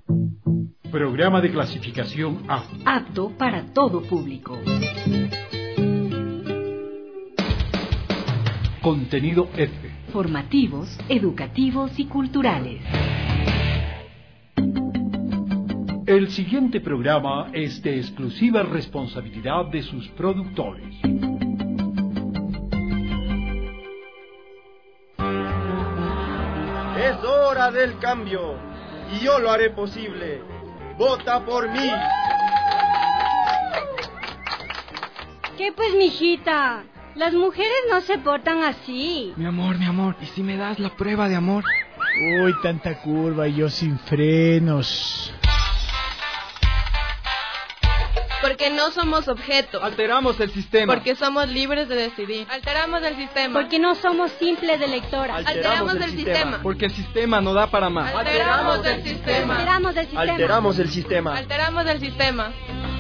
Programa de clasificación A. Apto para todo público. Contenido F. Formativos, educativos y culturales. El siguiente programa es de exclusiva responsabilidad de sus productores. Es hora del cambio y yo lo haré posible. ¡Vota por mí! ¿Qué pues, mijita? Las mujeres no se portan así. Mi amor, ¿y si me das la prueba de amor? Uy, tanta curva y yo sin frenos. Porque no somos objeto. Alteramos el sistema. Porque somos libres de decidir. Alteramos el sistema. Porque no somos simples electoras. Alteramos el sistema. Porque el sistema no da para más. Alteramos el sistema. Alteramos el sistema. Alteramos el sistema. Alteramos el sistema.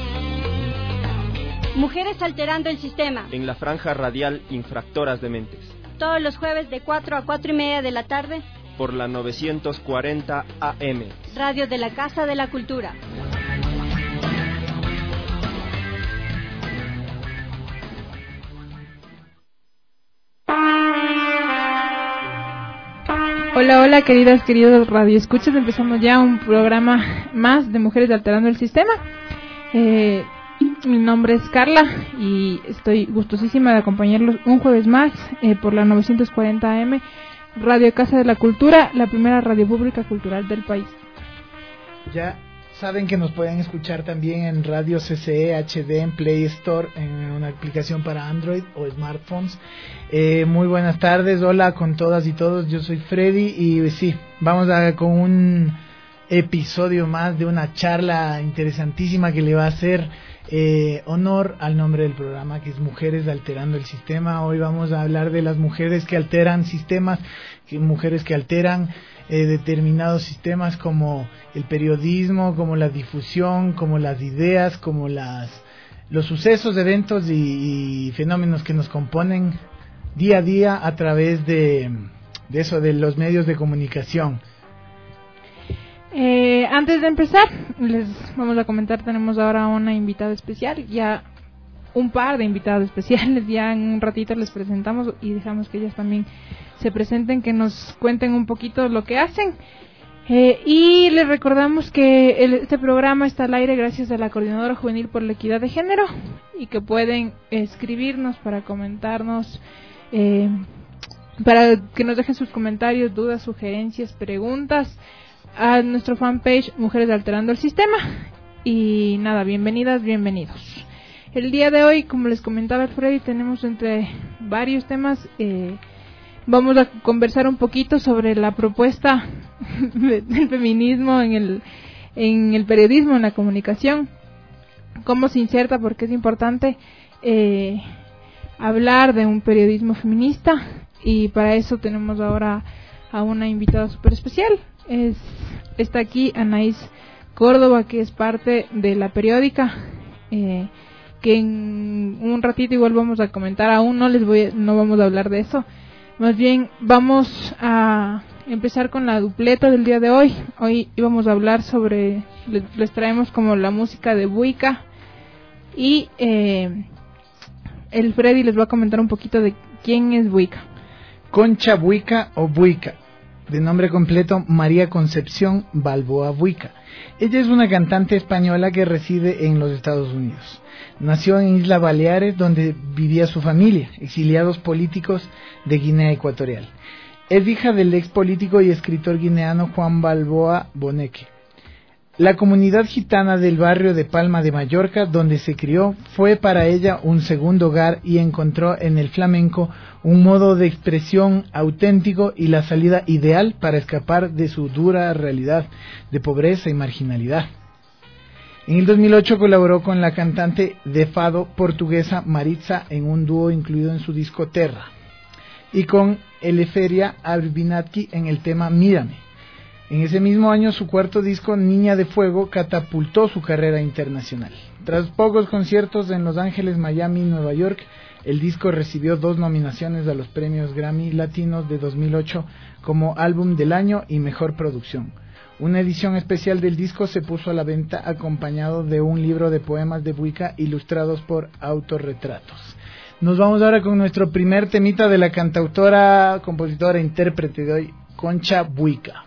Mujeres alterando el sistema. En la franja radial Infractoras de Mentes. Todos los jueves de 4 a 4:30 de la tarde. Por la 940 AM. Radio de la Casa de la Cultura. Hola, queridos radioescuchas. Empezamos ya un programa más de Mujeres Alterando el Sistema. Mi nombre es Carla y estoy gustosísima de acompañarlos un jueves más por la 940 AM, Radio Casa de la Cultura, la primera radio pública cultural del país. Ya saben que nos pueden escuchar también en Radio CCE HD en Play Store, en una aplicación para Android o smartphones. Muy buenas tardes, hola con todas y todos, yo soy Freddy y sí, vamos con un episodio más de una charla interesantísima que le va a hacer honor al nombre del programa, que es Mujeres Alterando el Sistema. Hoy vamos a hablar de las mujeres que alteran sistemas, mujeres que alteran determinados sistemas como el periodismo, como la difusión, como las ideas, como los sucesos, eventos y fenómenos que nos componen día a día a través de los medios de comunicación. Antes de empezar, les vamos a comentar, tenemos ahora una invitada especial, ya un par de invitados especiales, ya en un ratito les presentamos y dejamos que ellas también se presenten, que nos cuenten un poquito lo que hacen. Y les recordamos que este programa está al aire gracias a la Coordinadora Juvenil por la Equidad de Género y que pueden escribirnos para comentarnos, para que nos dejen sus comentarios, dudas, sugerencias, preguntas a nuestro fanpage Mujeres Alterando el Sistema. Y nada, bienvenidas, bienvenidos. El día de hoy, como les comentaba Freddy, tenemos entre varios temas, vamos a conversar un poquito sobre la propuesta del feminismo en el periodismo, en la comunicación, cómo se inserta, porque es importante hablar de un periodismo feminista, y para eso tenemos ahora a una invitada súper especial. Está aquí Anaís Córdoba, que es parte de La Periódica, que en un ratito igual vamos a comentar. Aún no vamos a hablar de eso, más bien vamos a empezar con la dupleta del día de hoy. Hoy íbamos a hablar sobre, les traemos como la música de Buica, y el Freddy les va a comentar un poquito de quién es Buica. Concha Buica o Buica, de nombre completo María Concepción Balboa Buica. Ella es una cantante española que reside en los Estados Unidos. Nació en Islas Baleares, donde vivía su familia, exiliados políticos de Guinea Ecuatorial. Es hija del ex político y escritor guineano Juan Balboa Boneque. La comunidad gitana del barrio de Palma de Mallorca, donde se crió, fue para ella un segundo hogar y encontró en el flamenco un modo de expresión auténtico y la salida ideal para escapar de su dura realidad de pobreza y marginalidad. En el 2008 colaboró con la cantante de fado portuguesa Maritza en un dúo incluido en su disco Terra, y con Eleferia Abinatki en el tema Mírame. En ese mismo año, su cuarto disco, Niña de Fuego, catapultó su carrera internacional. Tras pocos conciertos en Los Ángeles, Miami y Nueva York, el disco recibió 2 nominaciones a los premios Grammy Latinos de 2008 como Álbum del Año y Mejor Producción. Una edición especial del disco se puso a la venta acompañado de un libro de poemas de Buica ilustrados por autorretratos. Nos vamos ahora con nuestro primer temita de la cantautora, compositora, intérprete de hoy, Concha Buica.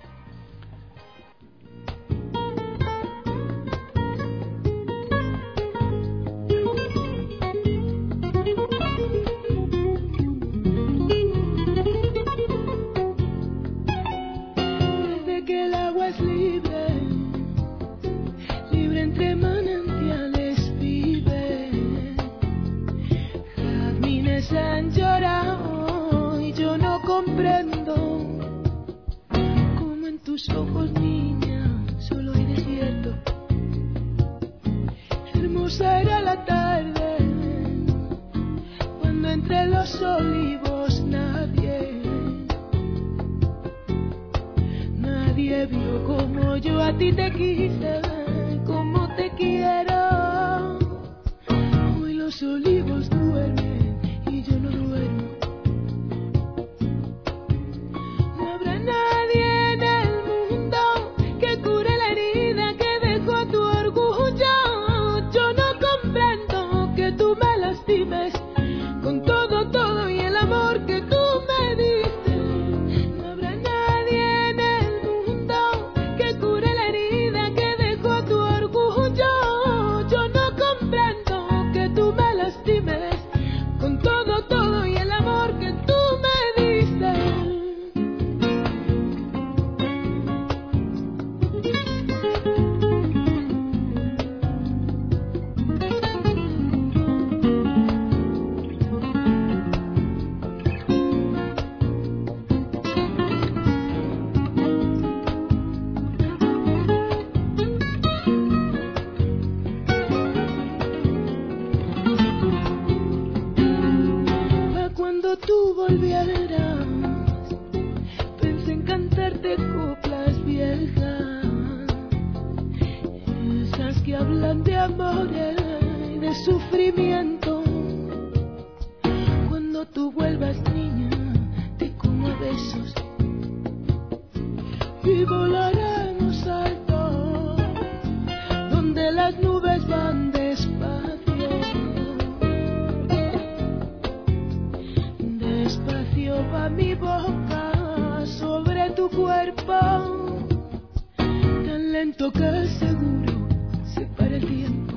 Han llorado y yo no comprendo cómo en tus ojos, niña, solo hay desierto. Hermosa era la tarde cuando entre los olivos nadie vio como yo a ti te quise, como te quiero. Hoy los olivos duermen y yo no duermo. No habrá nadie en el mundo que cure la herida que dejó tu orgullo. Yo no comprendo que tú me lastimes con todo y el amor que tú me diste. No habrá nadie en el mundo que cure la herida que dejó tu orgullo. Yo no comprendo que tú me lastimes con todo y el amor que tú me diste. Pa' cuando tú volvieras, pensé en cantarte coplas viejas, esas que hablan de amor y de sufrimiento. Cuando tú vuelvas, niña, te como a besos y volaremos alto, donde las nubes van despacio. Despacio va mi boca sobre tu cuerpo, tan lento que seguro se para el tiempo.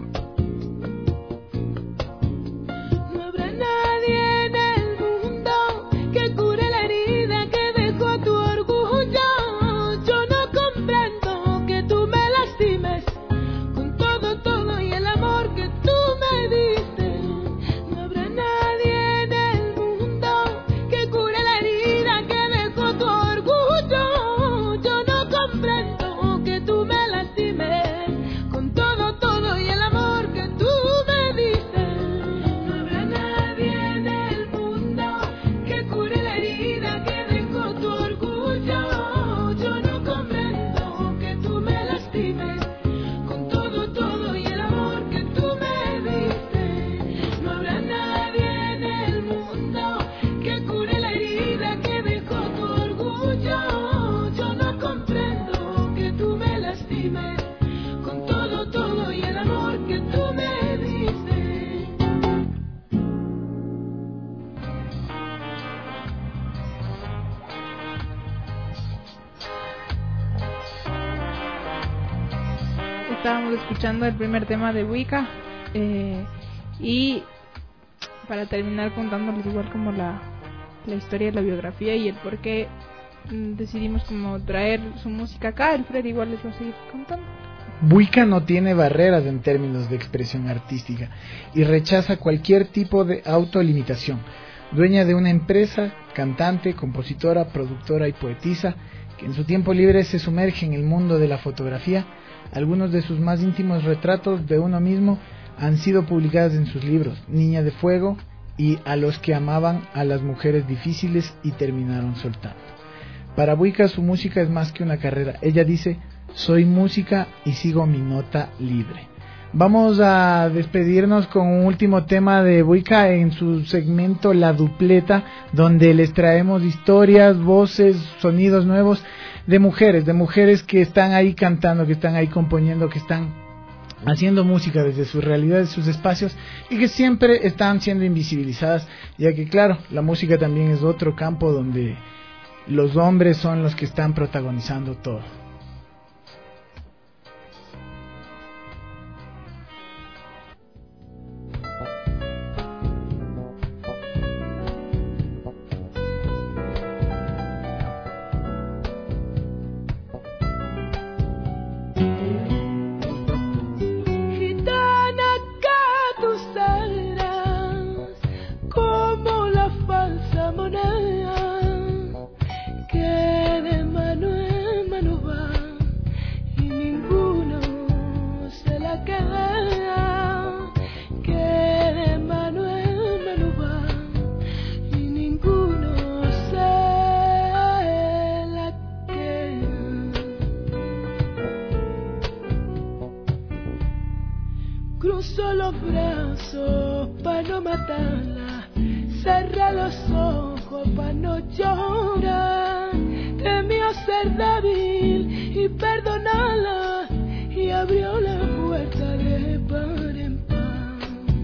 No habrá nadie en el mundo que cure la herida que dejó tu orgullo. Yo no comprendo que tú me lastimes con todo y el amor que tú me diste. No habrá nadie en el mundo que cure la herida que dejó tu orgullo. Yo no comprendo que tú me lastimes con todo y el amor que tú me diste. No habrá nadie en el mundo que cure la herida que dejó tu orgullo. Yo no comprendo que tú me lastimes con todo y el amor que tú me diste. No habrá nadie en el mundo que cure la herida que dejó tu orgullo. Yo no comprendo que tú me lastimes con todo y el amor que tú me diste. Estábamos escuchando el primer tema de Buica y para terminar contándoles igual como la historia, la biografía y el por qué decidimos como traer su música acá. El Fred igual les va a seguir contando. Buica no tiene barreras en términos de expresión artística y rechaza cualquier tipo de autolimitación. Dueña de una empresa, cantante, compositora, productora y poetisa, que en su tiempo libre se sumerge en el mundo de la fotografía. Algunos de sus más íntimos retratos de uno mismo han sido publicados en sus libros Niña de Fuego y A los que amaban a las mujeres difíciles y terminaron soltando. Para Buica su música es más que una carrera. Ella dice: soy música y sigo mi nota libre. Vamos a despedirnos con un último tema de Buica en su segmento La Dupleta, donde les traemos historias, voces, sonidos nuevos. de mujeres que están ahí cantando, que están ahí componiendo, que están haciendo música desde sus realidades, sus espacios, y que siempre están siendo invisibilizadas, ya que claro, la música también es otro campo donde los hombres son los que están protagonizando todo. Cruzo los brazos pa' no matarla, cerra los ojos pa' no llorar. Temió ser débil y perdonarla, y abrió la puerta de par en par.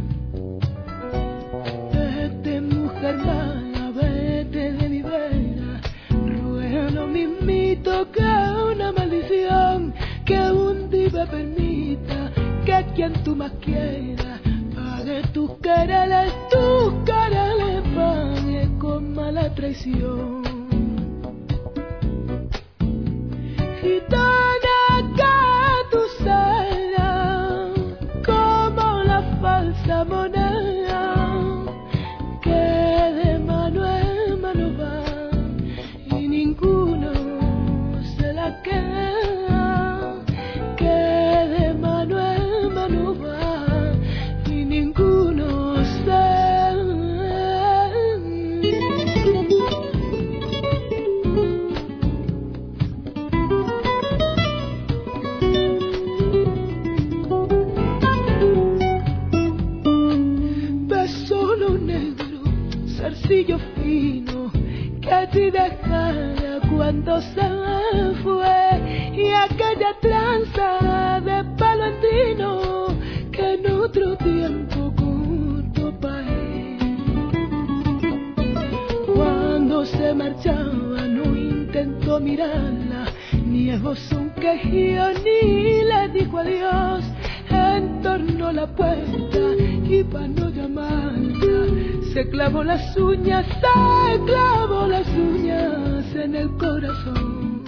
Vete, mujer mala, vete de mi vera, ruega lo mismito que una maldición, que un día permita que quien tú más quieras pague tus quereres pague con mala traición. Gitana, que tú serás como la falsa moneda, que de mano en mano va y ninguno se la queda, que de mano en mano va y ninguno se. Besolo negro, zarcillo fino, que a ti dejara cuando se fue, y aquella tranza de palantino que en otro tiempo cortó pa' él. Cuando se marchaba no intentó mirarla, ni esbozó un quejío, ni le dijo adiós. Entornó la puerta y pa' no llamarla se clavó las uñas en el corazón.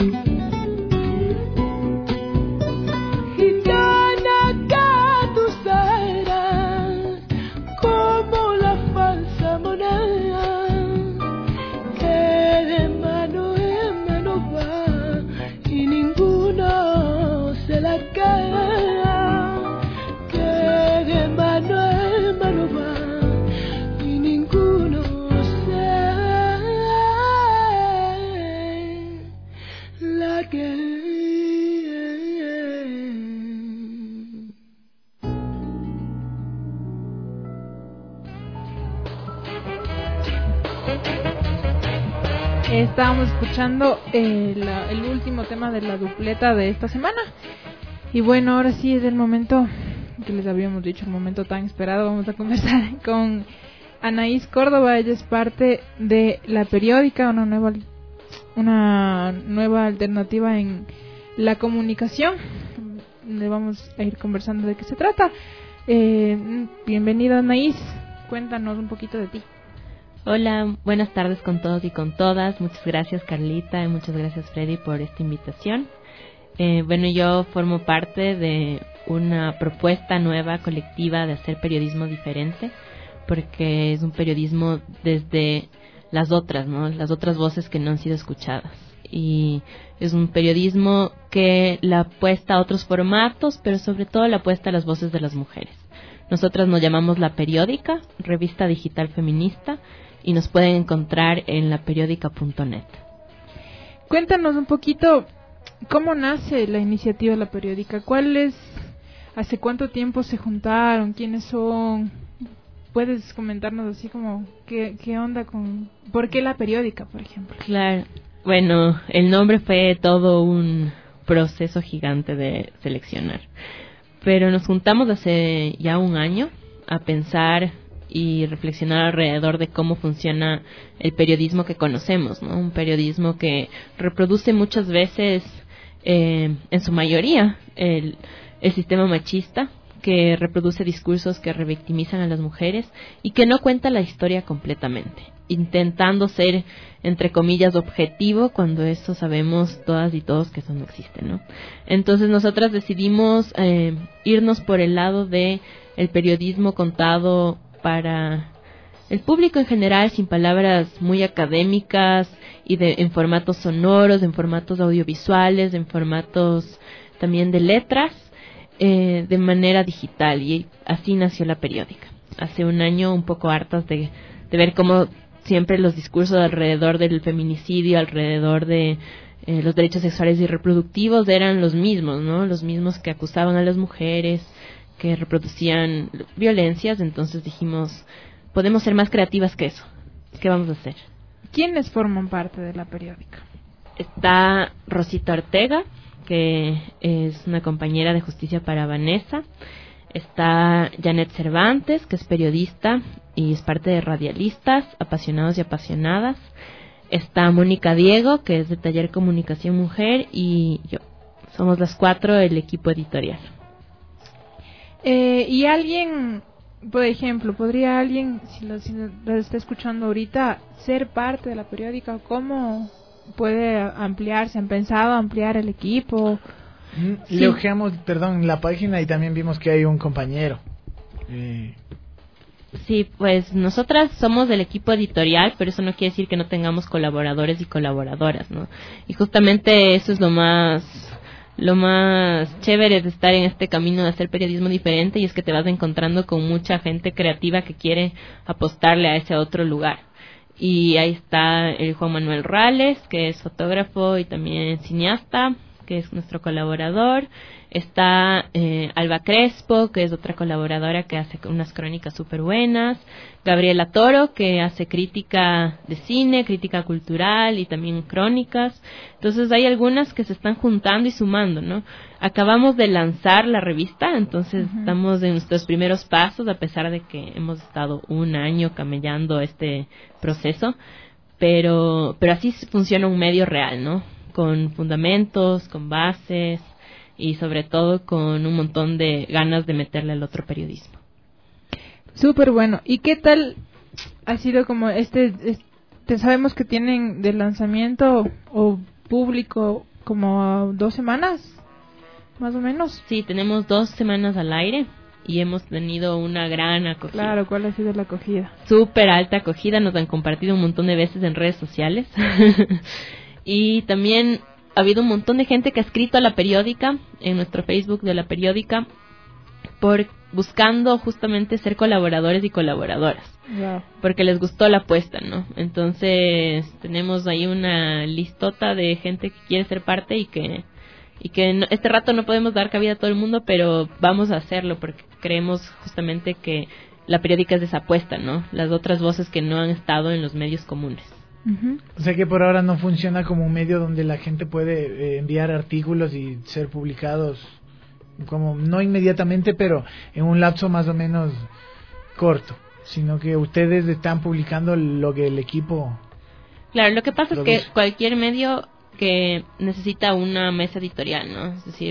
Gitana, que tú serás como la falsa moneda, que de mano en mano va y ninguno se la queda, que de mano en mano va y ninguno se la queda. Estábamos escuchando el último tema de la dupleta de esta semana. Y bueno, ahora sí es el momento que les habíamos dicho, el momento tan esperado. Vamos a conversar con Anaís Córdoba. Ella es parte de La Periódica, una nueva alternativa en la comunicación. Le vamos a ir conversando de qué se trata. Bienvenida, Anaís. Cuéntanos un poquito de ti. Hola, buenas tardes con todos y con todas. Muchas gracias, Carlita, y muchas gracias, Freddy, por esta invitación. Bueno, yo formo parte de una propuesta nueva, colectiva, de hacer periodismo diferente, porque es un periodismo desde las otras, ¿no? Las otras voces que no han sido escuchadas. Y es un periodismo que la apuesta a otros formatos, pero sobre todo la apuesta a las voces de las mujeres. Nosotras nos llamamos La Periódica, revista digital feminista, y nos pueden encontrar en laperiodica.net. Cuéntanos un poquito cómo nace la iniciativa La Periódica. ¿Hace cuánto tiempo se juntaron? ¿Quiénes son? ¿Puedes comentarnos así como qué onda con... ¿Por qué La Periódica, por ejemplo? Claro. Bueno, el nombre fue todo un proceso gigante de seleccionar. Pero nos juntamos hace ya un año a pensar y reflexionar alrededor de cómo funciona el periodismo que conocemos, ¿no? Un periodismo que reproduce muchas veces, en su mayoría, el sistema machista, que reproduce discursos que revictimizan a las mujeres y que no cuenta la historia completamente, intentando ser, entre comillas, objetivo, cuando eso sabemos todas y todos que eso no existe, ¿no? Entonces nosotras decidimos irnos por el lado de el periodismo contado para el público en general, sin palabras muy académicas y en formatos sonoros, en formatos audiovisuales, en formatos también de letras, de manera digital, y así nació La Periódica. Hace un año, un poco hartas de ver cómo siempre los discursos alrededor del feminicidio, alrededor de los derechos sexuales y reproductivos eran los mismos, ¿no? Los mismos que acusaban a las mujeres, que reproducían violencias. Entonces dijimos, podemos ser más creativas que eso. ¿Qué vamos a hacer? ¿Quiénes forman parte de La Periódica? Está Rosita Ortega, que es una compañera de Justicia para Vanessa. Está Janet Cervantes, que es periodista y es parte de Radialistas, Apasionados y Apasionadas. Está Mónica Diego, que es de Taller Comunicación Mujer, y yo. Somos las 4 el equipo editorial. Y alguien, por ejemplo, ¿podría alguien, si lo está escuchando ahorita, ser parte de La Periódica? ¿Cómo puede ampliarse? ¿Han pensado ampliar el equipo? Sí. Le ojeamos, la página y también vimos que hay un compañero. Sí, pues nosotras somos del equipo editorial, pero eso no quiere decir que no tengamos colaboradores y colaboradoras, ¿no? Y justamente eso es lo más chévere de estar en este camino de hacer periodismo diferente, y es que te vas encontrando con mucha gente creativa que quiere apostarle a ese otro lugar. Y ahí está el Juan Manuel Rales, que es fotógrafo y también cineasta, que es nuestro colaborador. Está Alba Crespo, que es otra colaboradora que hace unas crónicas súper buenas. Gabriela Toro, que hace crítica de cine, crítica cultural y también crónicas. Entonces hay algunas que se están juntando y sumando, ¿no? Acabamos de lanzar la revista, entonces estamos en nuestros primeros pasos, a pesar de que hemos estado un año camellando este proceso. Pero así funciona un medio real, ¿no? Con fundamentos, con bases y sobre todo con un montón de ganas de meterle al otro periodismo. Súper bueno. ¿Y qué tal ha sido como sabemos que tienen de lanzamiento o público como 2 semanas, más o menos? Sí, tenemos 2 semanas al aire y hemos tenido una gran acogida. Claro, ¿cuál ha sido la acogida? Súper alta acogida, nos han compartido un montón de veces en redes sociales. Y también ha habido un montón de gente que ha escrito a La Periódica, en nuestro Facebook de La Periódica, buscando justamente ser colaboradores y colaboradoras. Wow. Porque les gustó la apuesta, ¿no? Entonces tenemos ahí una listota de gente que quiere ser parte y que este rato no podemos dar cabida a todo el mundo, pero vamos a hacerlo porque creemos justamente que La Periódica es de esa apuesta, ¿no? Las otras voces que no han estado en los medios comunes. O sea que por ahora no funciona como un medio donde la gente puede enviar artículos y ser publicados, como no inmediatamente, pero en un lapso más o menos corto, sino que ustedes están publicando lo que el equipo... Claro, lo que pasa produce. es que cualquier medio que necesita una mesa editorial, ¿no? Es decir,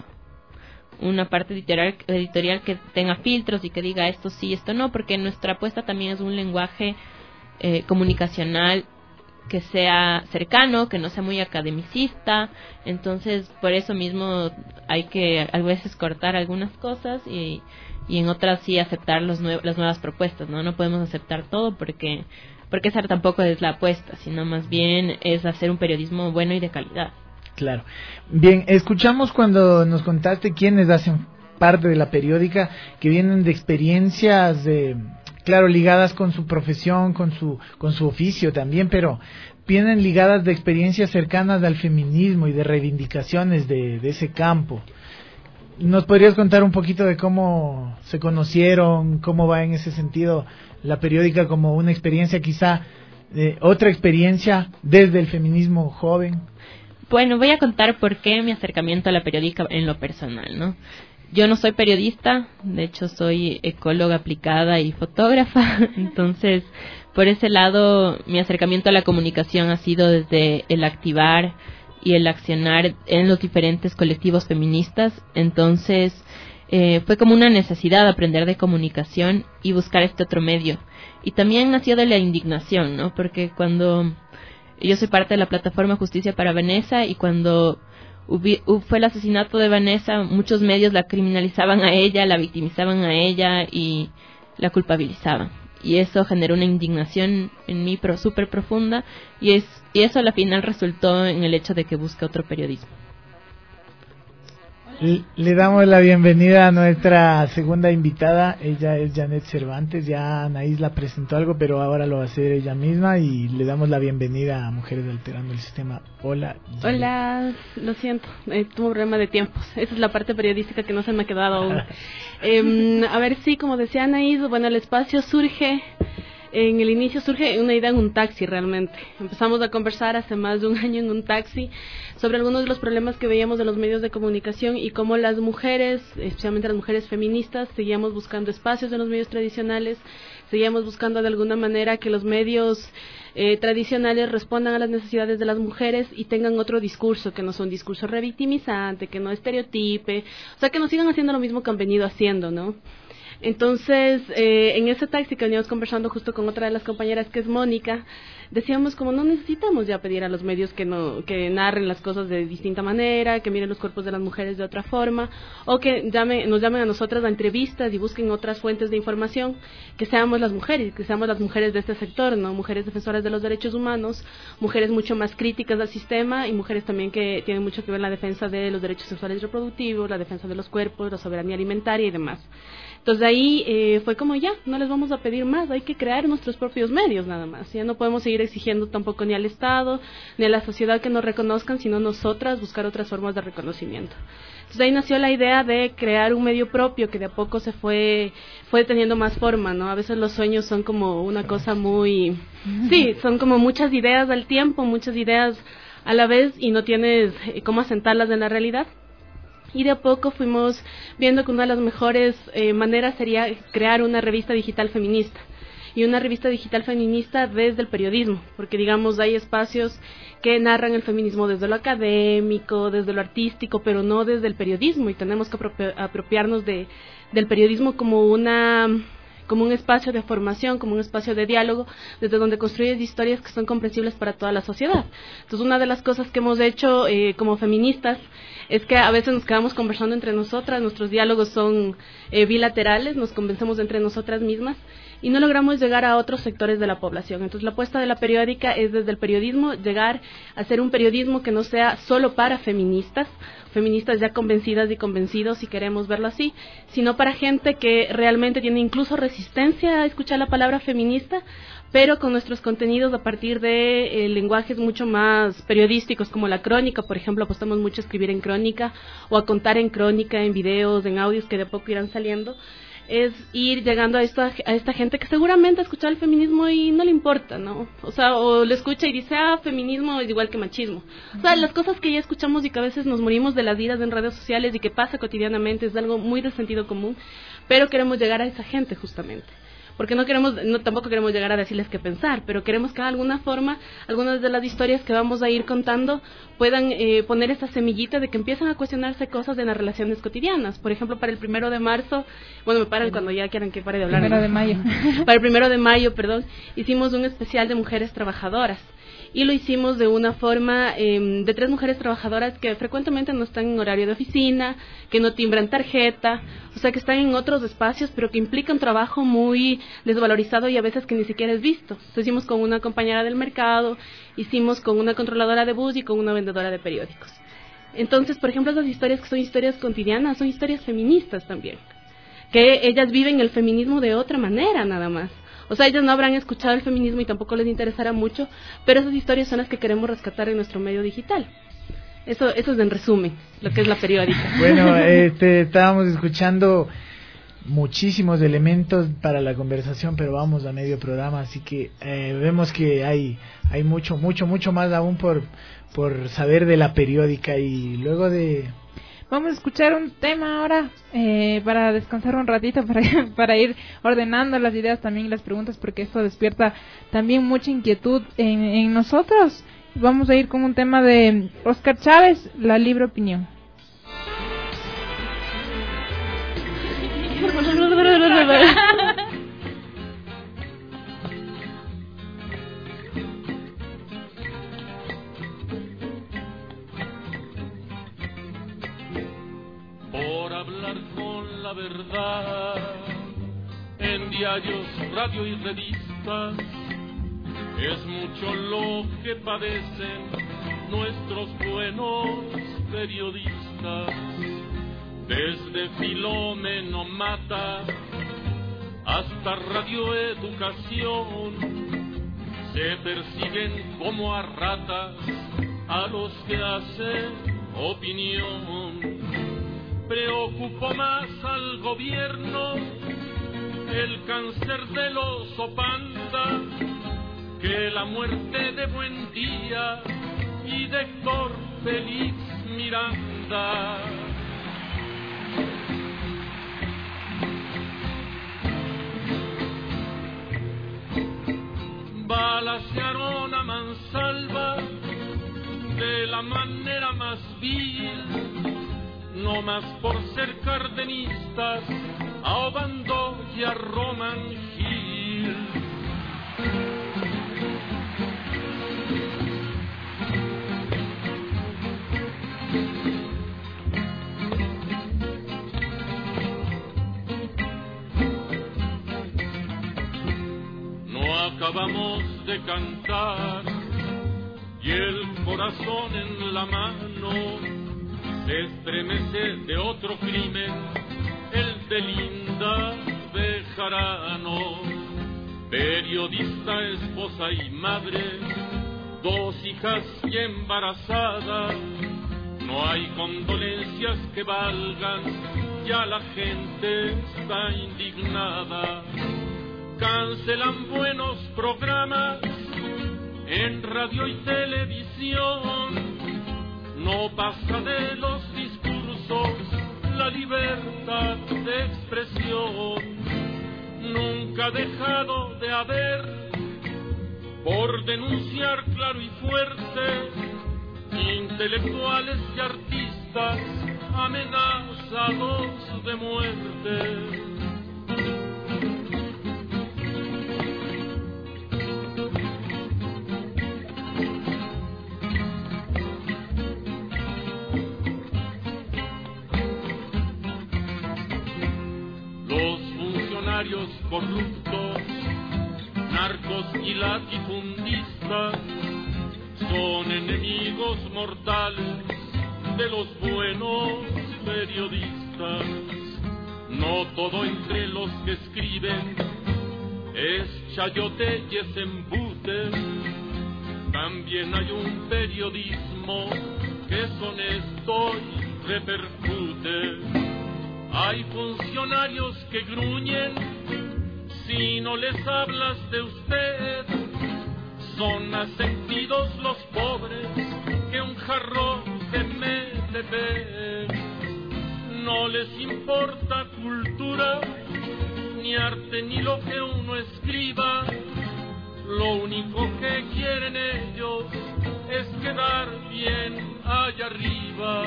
una parte editorial que tenga filtros y que diga esto sí, esto no, porque nuestra apuesta también es un lenguaje comunicacional que sea cercano, que no sea muy academicista. Entonces por eso mismo hay que a veces cortar algunas cosas y en otras sí aceptar las nuevas propuestas, ¿no? No podemos aceptar todo porque esa tampoco es la apuesta, sino más bien es hacer un periodismo bueno y de calidad. Claro. Bien, escuchamos cuando nos contaste quiénes hacen parte de La Periódica, que vienen de experiencias claro, ligadas con su profesión, con su oficio también, pero vienen ligadas de experiencias cercanas al feminismo y de reivindicaciones de ese campo. ¿Nos podrías contar un poquito de cómo se conocieron, cómo va en ese sentido La Periódica como una experiencia quizá otra experiencia desde el feminismo joven. Bueno, voy a contar por qué mi acercamiento a la periódica en lo personal, ¿no? Yo no soy periodista, de hecho soy ecóloga aplicada y fotógrafa, entonces por ese lado mi acercamiento a la comunicación ha sido desde el activar y el accionar en los diferentes colectivos feministas, entonces fue como una necesidad aprender de comunicación y buscar este otro medio. Y también nació de la indignación, ¿no? Porque cuando yo soy parte de la plataforma Justicia para Vanessa y cuando fue el asesinato de Vanessa, muchos medios la criminalizaban a ella, la victimizaban a ella y la culpabilizaban. Y eso generó una indignación en mí súper profunda y eso a la final resultó en el hecho de que busque otro periodismo. Le damos la bienvenida a nuestra segunda invitada. Ella es Janet Cervantes. Ya Anaís la presentó algo, pero ahora lo va a hacer ella misma y le damos la bienvenida a Mujeres Alterando el Sistema. Hola, Janet. Hola, lo siento, tuve un problema de tiempos. Esa es la parte periodística que no se me ha quedado aún. A ver, sí, como decía Anaís, bueno, el espacio surge... En el inicio surge una idea en un taxi realmente. Empezamos a conversar hace más de un año en un taxi sobre algunos de los problemas que veíamos en los medios de comunicación y cómo las mujeres, especialmente las mujeres feministas, seguíamos buscando espacios en los medios tradicionales, seguíamos buscando de alguna manera que los medios tradicionales respondan a las necesidades de las mujeres y tengan otro discurso, que no sea un discurso revictimizante, que no estereotipe, o sea, que no sigan haciendo lo mismo que han venido haciendo, ¿no? Entonces, en ese taxi que veníamos conversando justo con otra de las compañeras, que es Mónica, decíamos como no necesitamos ya pedir a los medios que narren las cosas de distinta manera, que miren los cuerpos de las mujeres de otra forma, o que nos llamen a nosotras a entrevistas y busquen otras fuentes de información, que seamos las mujeres de este sector, ¿no? Mujeres defensoras de los derechos humanos, mujeres mucho más críticas al sistema y mujeres también que tienen mucho que ver en la defensa de los derechos sexuales y reproductivos, la defensa de los cuerpos, la soberanía alimentaria y demás. Entonces de ahí fue como ya, no les vamos a pedir más, hay que crear nuestros propios medios nada más. Ya no podemos seguir exigiendo tampoco ni al Estado, ni a la sociedad que nos reconozcan, sino nosotras buscar otras formas de reconocimiento. Entonces de ahí nació la idea de crear un medio propio que de a poco se fue teniendo más forma, ¿no? A veces los sueños son como una cosa muy... Sí, son como muchas ideas al tiempo, muchas ideas a la vez y no tienes cómo asentarlas en la realidad. Y de a poco fuimos viendo que una de las mejores maneras sería crear una revista digital feminista. Y una revista digital feminista desde el periodismo, porque digamos hay espacios que narran el feminismo desde lo académico, desde lo artístico, pero no desde el periodismo, y tenemos que apropiarnos del periodismo como un espacio de formación, como un espacio de diálogo, desde donde construyes historias que son comprensibles para toda la sociedad. Entonces, una de las cosas que hemos hecho como feministas es que a veces nos quedamos conversando entre nosotras, nuestros diálogos son bilaterales, nos convencemos entre nosotras mismas y no logramos llegar a otros sectores de la población. Entonces, la apuesta de la periódica es desde el periodismo llegar a hacer un periodismo que no sea solo para feministas ya convencidas y convencidos, si queremos verlo así, sino para gente que realmente tiene incluso resistencia a escuchar la palabra feminista, pero con nuestros contenidos a partir de lenguajes mucho más periodísticos, como la crónica, por ejemplo, apostamos mucho a escribir en crónica, o a contar en crónica, en videos, en audios que de a poco irán saliendo. Es ir llegando a esta gente que seguramente ha escuchado el feminismo y no le importa, ¿no? O sea, o lo escucha y dice, feminismo es igual que machismo. O sea, las cosas que ya escuchamos y que a veces nos morimos de las iras en redes sociales y que pasa cotidianamente, es algo muy de sentido común, pero queremos llegar a esa gente justamente. Porque tampoco queremos llegar a decirles qué pensar, pero queremos que de alguna forma, algunas de las historias que vamos a ir contando puedan poner esa semillita de que empiezan a cuestionarse cosas en las relaciones cotidianas. Por ejemplo, para el 1 de marzo, bueno, me paran cuando ya quieran que pare de hablar. 1 de mayo. Para el 1 de mayo, hicimos un especial de mujeres trabajadoras. Y lo hicimos de una forma de 3 mujeres trabajadoras que frecuentemente no están en horario de oficina, que no timbran tarjeta, o sea que están en otros espacios, pero que implica un trabajo muy desvalorizado y a veces que ni siquiera es visto. Lo hicimos con una compañera del mercado, hicimos con una controladora de bus y con una vendedora de periódicos. Entonces, por ejemplo, esas historias que son historias cotidianas, son historias feministas también, que ellas viven el feminismo de otra manera nada más. O sea, ellas no habrán escuchado el feminismo y tampoco les interesará mucho, pero esas historias son las que queremos rescatar en nuestro medio digital. Eso es en resumen lo que es la periódica. Bueno, estábamos escuchando muchísimos elementos para la conversación, pero vamos a medio programa, así que vemos que hay mucho más aún por saber de la periódica. Y luego de... Vamos a escuchar un tema ahora para descansar un ratito, para ir ordenando las ideas también, las preguntas, porque esto despierta también mucha inquietud en nosotros. Vamos a ir con un tema de Oscar Chávez, La Libre Opinión. Por hablar con la verdad en diarios, radio y revistas, es mucho lo que padecen nuestros buenos periodistas. Desde Filómeno Mata hasta Radio Educación, se persiguen como a ratas a los que hacen opinión. Preocupa más al gobierno el cáncer del oso panda que la muerte de Buendía y de Héctor Félix Miranda. Balacearon a mansalva de la manera más vil, no más por ser cardenistas, a Obando y a Roman Gil. Acabamos de cantar y el corazón en la mano se estremece de otro crimen, el de Linda Bejarano. Periodista, esposa y madre, 2 hijas y embarazada. No hay condolencias que valgan, ya la gente está indignada. Cancelan buenos programas en radio y televisión. No pasa de los discursos la libertad de expresión. Nunca ha dejado de haber, por denunciar claro y fuerte, intelectuales y artistas amenazados de muerte. Corruptos, narcos y latifundistas son enemigos mortales de los buenos periodistas. No todo entre los que escriben es chayote y es embute. También hay un periodismo que es honesto y repercute. Hay funcionarios que gruñen si no les hablas de usted. Son más sentidos los pobres que un jarrón de MTV. No les importa cultura, ni arte, ni lo que uno escriba. Lo único que quieren ellos es quedar bien allá arriba.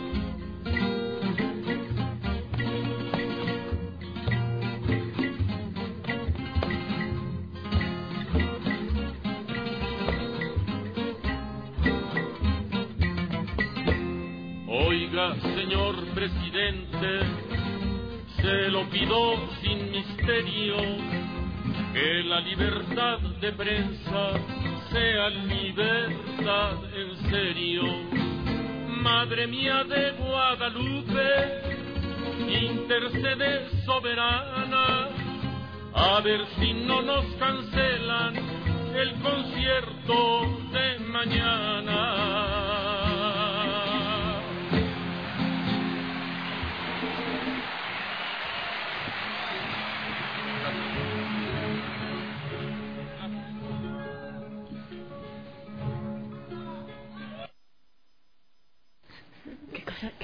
Oiga, señor presidente, se lo pido sin misterio, que la libertad de prensa sea libertad en serio. Madre mía de Guadalupe, intercede soberana, a ver si no nos cancelan el concierto de mañana.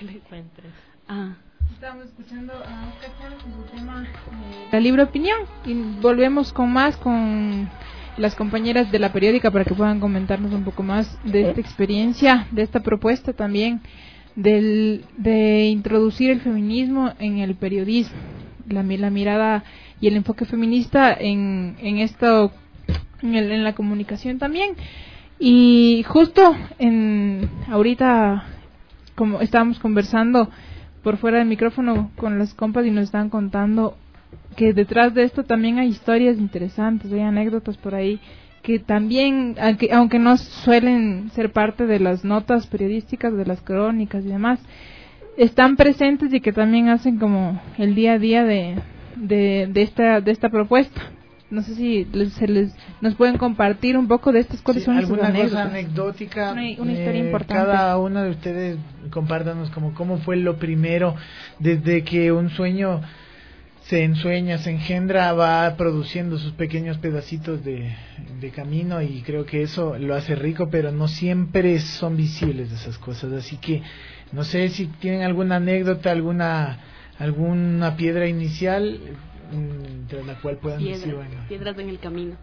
encuentres. Estamos escuchando a Oscar Chávez en su tema La Libre Opinión y volvemos con las compañeras de la periódica para que puedan comentarnos un poco más de esta experiencia, de esta propuesta también de introducir el feminismo en el periodismo, la mirada y el enfoque feminista en esto, en la comunicación también. Y justo ahorita, como estábamos conversando por fuera del micrófono con las compas y nos estaban contando que detrás de esto también hay historias interesantes, hay anécdotas por ahí que también, aunque no suelen ser parte de las notas periodísticas, de las crónicas y demás, están presentes y que también hacen como el día a día de esta propuesta. No sé si nos pueden compartir un poco de estas cosas. Sí, son alguna anécdotas. cosa anecdótica. Una historia importante. Cada uno de ustedes compártanos cómo fue lo primero, desde que un sueño se ensueña, se engendra, va produciendo sus pequeños pedacitos de camino, y creo que eso lo hace rico, pero no siempre son visibles esas cosas. Así que no sé si tienen alguna anécdota, alguna piedra inicial entre la cual puedan decir, piedras en el camino.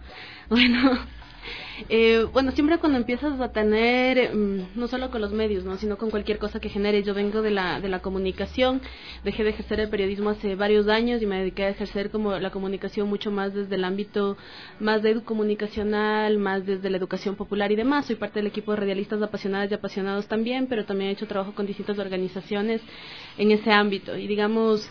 Bueno, siempre cuando empiezas a tener, no solo con los medios, ¿no?, sino con cualquier cosa que genere. Yo vengo de la comunicación, dejé de ejercer el periodismo hace varios años y me dediqué a ejercer como la comunicación mucho más desde el ámbito más de comunicacional, más desde la educación popular y demás. Soy parte del equipo de radialistas apasionadas y apasionados también, pero también he hecho trabajo con distintas organizaciones en ese ámbito. Y digamos,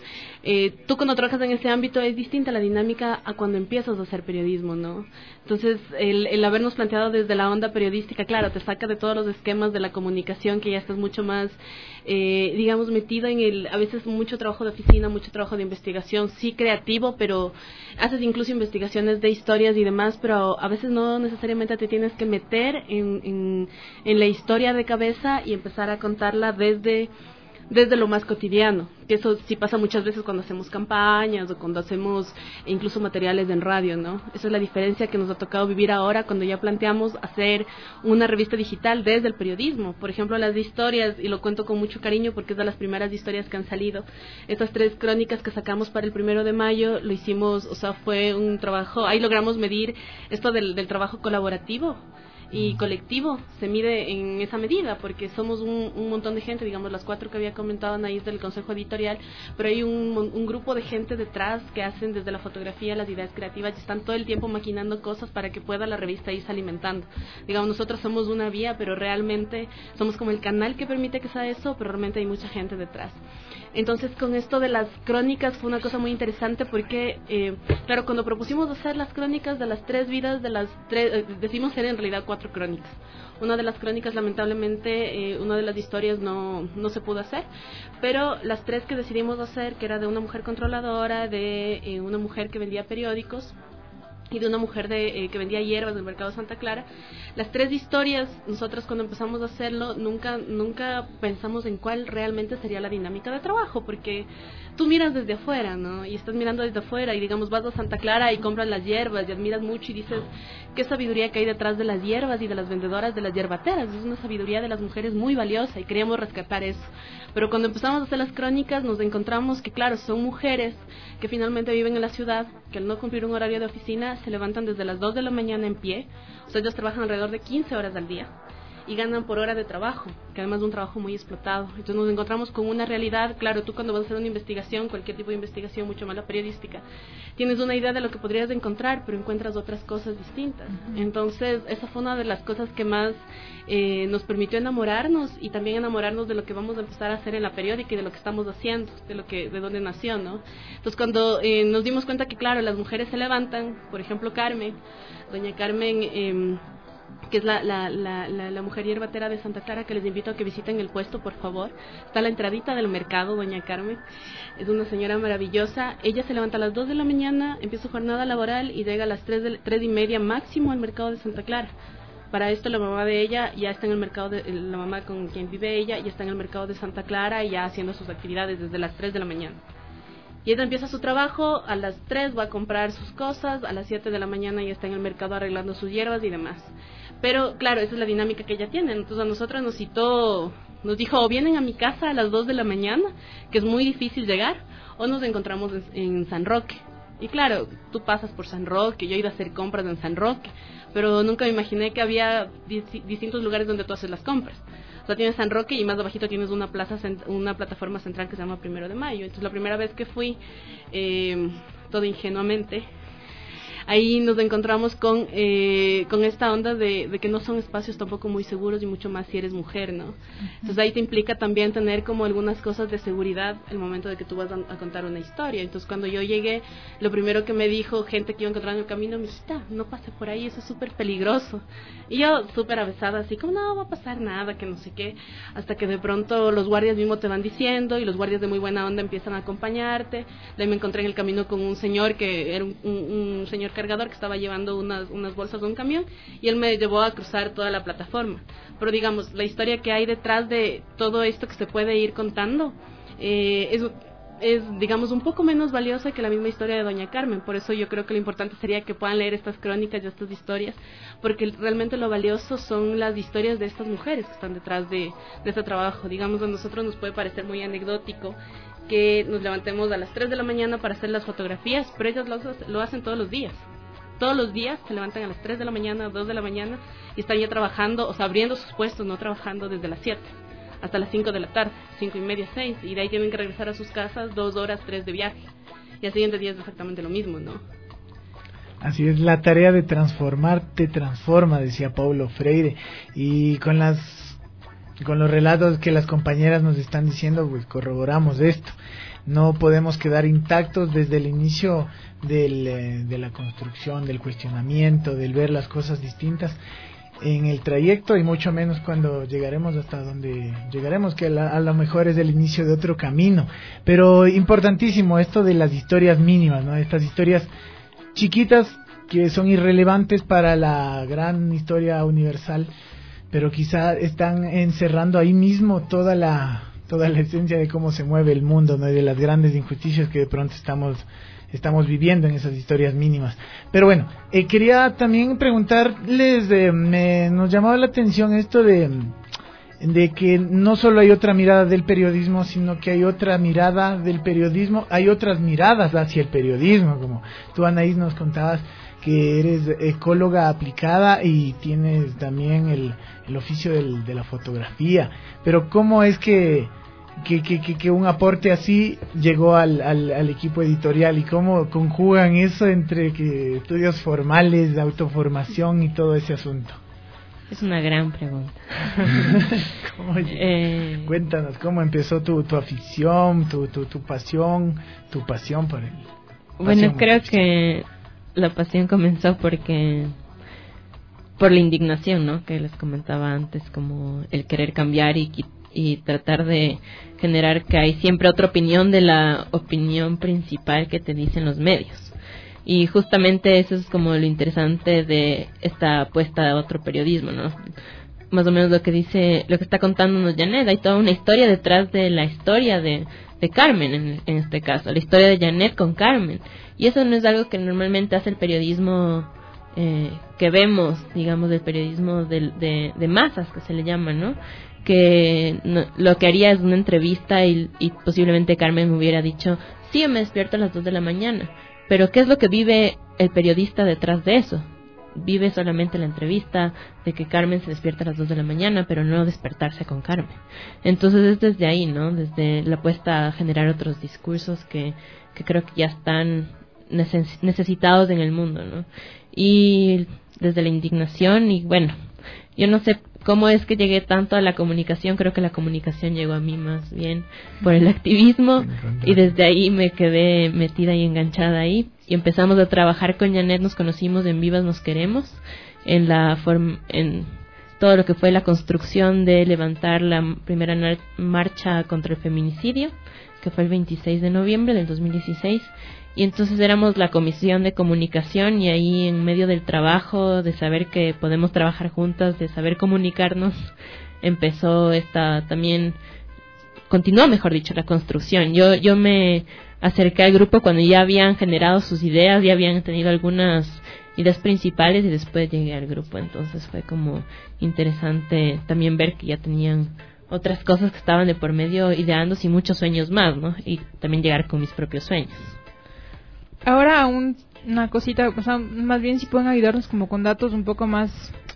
tú cuando trabajas en ese ámbito es distinta la dinámica a cuando empiezas a hacer periodismo, ¿no? Entonces, el habernos planteado desde la onda periodística, claro, te saca de todos los esquemas de la comunicación, que ya estás mucho más, digamos, metido en a veces mucho trabajo de oficina, mucho trabajo de investigación, sí creativo, pero haces incluso investigaciones de historias y demás, pero a veces no necesariamente te tienes que meter en la historia de cabeza y empezar a contarla desde lo más cotidiano, que eso sí pasa muchas veces cuando hacemos campañas o cuando hacemos incluso materiales en radio, ¿no? Esa es la diferencia que nos ha tocado vivir ahora cuando ya planteamos hacer una revista digital desde el periodismo. Por ejemplo, las historias, y lo cuento con mucho cariño porque es de las primeras historias que han salido, estas 3 crónicas que sacamos para el 1 de mayo, lo hicimos, o sea, fue un trabajo, ahí logramos medir esto del trabajo colaborativo y colectivo, se mide en esa medida, porque somos un montón de gente, digamos las 4 que había comentado Anaís del consejo editorial, pero hay un grupo de gente detrás que hacen desde la fotografía, las ideas creativas, y están todo el tiempo maquinando cosas para que pueda la revista irse alimentando. Digamos, nosotros somos una vía, pero realmente somos como el canal que permite que sea eso, pero realmente hay mucha gente detrás. Entonces, con esto de las crónicas fue una cosa muy interesante porque, claro, cuando propusimos hacer las crónicas de las 3 vidas, decimos ser en realidad 4 crónicas. Una de las crónicas, lamentablemente, una de las historias no se pudo hacer, pero las 3 que decidimos hacer, que era de una mujer controladora, de una mujer que vendía periódicos y de una mujer que vendía hierbas del mercado de Santa Clara, las 3 historias, nosotros cuando empezamos a hacerlo nunca pensamos en cuál realmente sería la dinámica de trabajo, porque tú miras desde afuera, ¿no? Y estás mirando desde afuera y digamos vas a Santa Clara y compras las hierbas y admiras mucho y dices qué sabiduría que hay detrás de las hierbas y de las vendedoras de las hierbateras. Es una sabiduría de las mujeres muy valiosa y queríamos rescatar eso. Pero cuando empezamos a hacer las crónicas nos encontramos que, claro, son mujeres que finalmente viven en la ciudad, que al no cumplir un horario de oficina se levantan desde las 2 de la mañana en pie. O sea, ellos trabajan alrededor de 15 horas al día y ganan por hora de trabajo, que además es un trabajo muy explotado. Entonces nos encontramos con una realidad, claro, tú cuando vas a hacer una investigación, cualquier tipo de investigación, mucho más la periodística, tienes una idea de lo que podrías encontrar, pero encuentras otras cosas distintas. Entonces esa fue una de las cosas que más nos permitió enamorarnos, y también enamorarnos de lo que vamos a empezar a hacer en la periódica y de lo que estamos haciendo, de dónde nació, ¿no? Entonces cuando nos dimos cuenta que, claro, las mujeres se levantan, por ejemplo Carmen, doña Carmen, que es la mujer hierbatera de Santa Clara, que les invito a que visiten el puesto, por favor. Está a la entradita del mercado, doña Carmen. Es una señora maravillosa. Ella se levanta a las 2 de la mañana, empieza su jornada laboral y llega a las 3:30 máximo al mercado de Santa Clara. Para esto la mamá de ella ya está en el mercado, la mamá con quien vive ella, ya está en el mercado de Santa Clara y ya haciendo sus actividades desde las 3 de la mañana. Y ella empieza su trabajo, a las 3 va a comprar sus cosas, a las 7 de la mañana ya está en el mercado arreglando sus hierbas y demás. Pero claro, esa es la dinámica que ella tiene. Entonces a nosotros nos citó Nos dijo, o vienen a mi casa a las 2 de la mañana, que es muy difícil llegar, o nos encontramos en San Roque. Y claro, tú pasas por San Roque, yo he ido a hacer compras en San Roque, pero nunca me imaginé que había distintos lugares donde tú haces las compras. O sea, tienes San Roque y más abajito tienes una plataforma central que se llama 1 de Mayo. Entonces la primera vez que fui, todo ingenuamente, ahí nos encontramos con esta onda de que no son espacios tampoco muy seguros y mucho más si eres mujer, ¿no? Entonces ahí te implica también tener como algunas cosas de seguridad el momento de que tú vas a contar una historia. Entonces cuando yo llegué, lo primero que me dijo gente que iba encontrando en el camino, me dijo, no pase por ahí, eso es súper peligroso. Y yo súper avesada, así como, no va a pasar nada, que no sé qué, hasta que de pronto los guardias mismos te van diciendo y los guardias de muy buena onda empiezan a acompañarte. De ahí me encontré en el camino con un señor que era un señor cargador que estaba llevando unas bolsas de un camión y él me llevó a cruzar toda la plataforma. Pero digamos, la historia que hay detrás de todo esto que se puede ir contando es digamos un poco menos valiosa que la misma historia de Doña Carmen. Por eso yo creo que lo importante sería que puedan leer estas crónicas y estas historias, porque realmente lo valioso son las historias de estas mujeres que están detrás de este trabajo. Digamos, a nosotros nos puede parecer muy anecdótico que nos levantemos a las 3 de la mañana para hacer las fotografías, pero ellas lo hacen todos los días. Todos los días se levantan a las 3 de la mañana, 2 de la mañana y están ya trabajando, o sea, abriendo sus puestos, no trabajando desde las 7 hasta las 5 de la tarde, 5 y media, 6, y de ahí tienen que regresar a sus casas 2 horas, 3 de viaje. Y al siguiente día es exactamente lo mismo, ¿no? Así es, la tarea de transformar te transforma, decía Paulo Freire, y con los relatos que las compañeras nos están diciendo, pues corroboramos esto. No podemos quedar intactos desde el inicio de la construcción, del cuestionamiento, del ver las cosas distintas en el trayecto y mucho menos cuando llegaremos hasta donde llegaremos, que a lo mejor es el inicio de otro camino. Pero importantísimo esto de las historias mínimas, ¿no? Estas historias chiquitas que son irrelevantes para la gran historia universal, pero quizá están encerrando ahí mismo toda la esencia de cómo se mueve el mundo, ¿no? Y de las grandes injusticias que de pronto estamos viviendo en esas historias mínimas. Pero bueno, quería también preguntarles, nos llamaba la atención esto de que no solo hay otra mirada del periodismo, sino que hay otra mirada del periodismo, hay otras miradas hacia el periodismo, como tú, Anaís, nos contabas que eres ecóloga aplicada y tienes también el oficio de la fotografía. Pero ¿cómo es que un aporte así llegó al equipo editorial y cómo conjugan eso entre que estudios formales, autoformación y todo ese asunto? Es una gran pregunta. Cuéntanos, ¿cómo empezó tu afición, tu pasión por el... Bueno, creo que la pasión comenzó por la indignación, ¿no? Que les comentaba antes, como el querer cambiar y tratar de generar que hay siempre otra opinión de la opinión principal que te dicen los medios. Y justamente eso es como lo interesante de esta apuesta a otro periodismo, ¿no? Más o menos lo que está contándonos Janet, hay toda una historia detrás de la historia de Carmen, en este caso, la historia de Janet con Carmen. Y eso no es algo que normalmente hace el periodismo que vemos, digamos, del periodismo de masas, que se le llama, ¿no? Que lo que haría es una entrevista y posiblemente Carmen me hubiera dicho, sí, me despierto a las 2 de la mañana. Pero ¿qué es lo que vive el periodista detrás de eso? Vive solamente la entrevista de que Carmen se despierta a las 2 de la mañana, pero no despertarse con Carmen. Entonces es desde ahí, ¿no? Desde la apuesta a generar otros discursos que creo que ya están necesitados en el mundo, ¿no? Y desde la indignación, y bueno, yo no sé cómo es que llegué tanto a la comunicación. Creo que la comunicación llegó a mí más bien por el activismo, y desde ahí me quedé metida y enganchada ahí, y empezamos a trabajar con Janet. Nos conocimos en Vivas Nos Queremos, en todo lo que fue la construcción de levantar la primera marcha contra el feminicidio, que fue el 26 de noviembre del 2016. Y entonces éramos la comisión de comunicación, y ahí en medio del trabajo, de saber que podemos trabajar juntas, de saber comunicarnos, continuó mejor dicho la construcción. Yo me acerqué al grupo cuando ya habían generado sus ideas, ya habían tenido algunas ideas principales, y después llegué al grupo. Entonces fue como interesante también ver que ya tenían otras cosas que estaban de por medio ideando y muchos sueños más, ¿no? Y también llegar con mis propios sueños. Ahora una cosita, o sea, más bien si pueden ayudarnos como con datos un poco más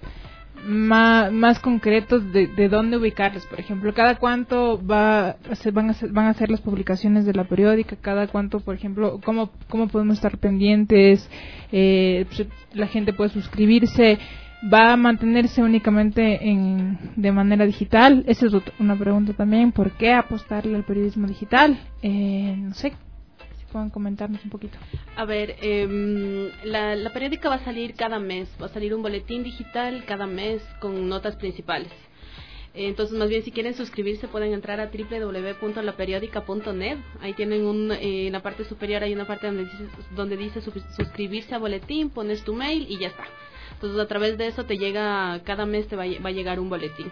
concretos de dónde ubicarles. Por ejemplo, cada cuánto van a ser las publicaciones de la periódica, cada cuánto, por ejemplo, cómo podemos estar pendientes, pues, la gente puede suscribirse, va a mantenerse únicamente de manera digital. Esa es una pregunta también, ¿por qué apostarle al periodismo digital? No sé, si pueden comentarnos un poquito. A ver, la periódica va a salir cada mes, va a salir un boletín digital cada mes con notas principales. Entonces, más bien, si quieren suscribirse, pueden entrar a www.laperiodica.net. Ahí tienen en la parte superior hay una parte donde dice suscribirse a boletín, pones tu mail y ya está. Entonces, a través de eso cada mes te va a llegar un boletín.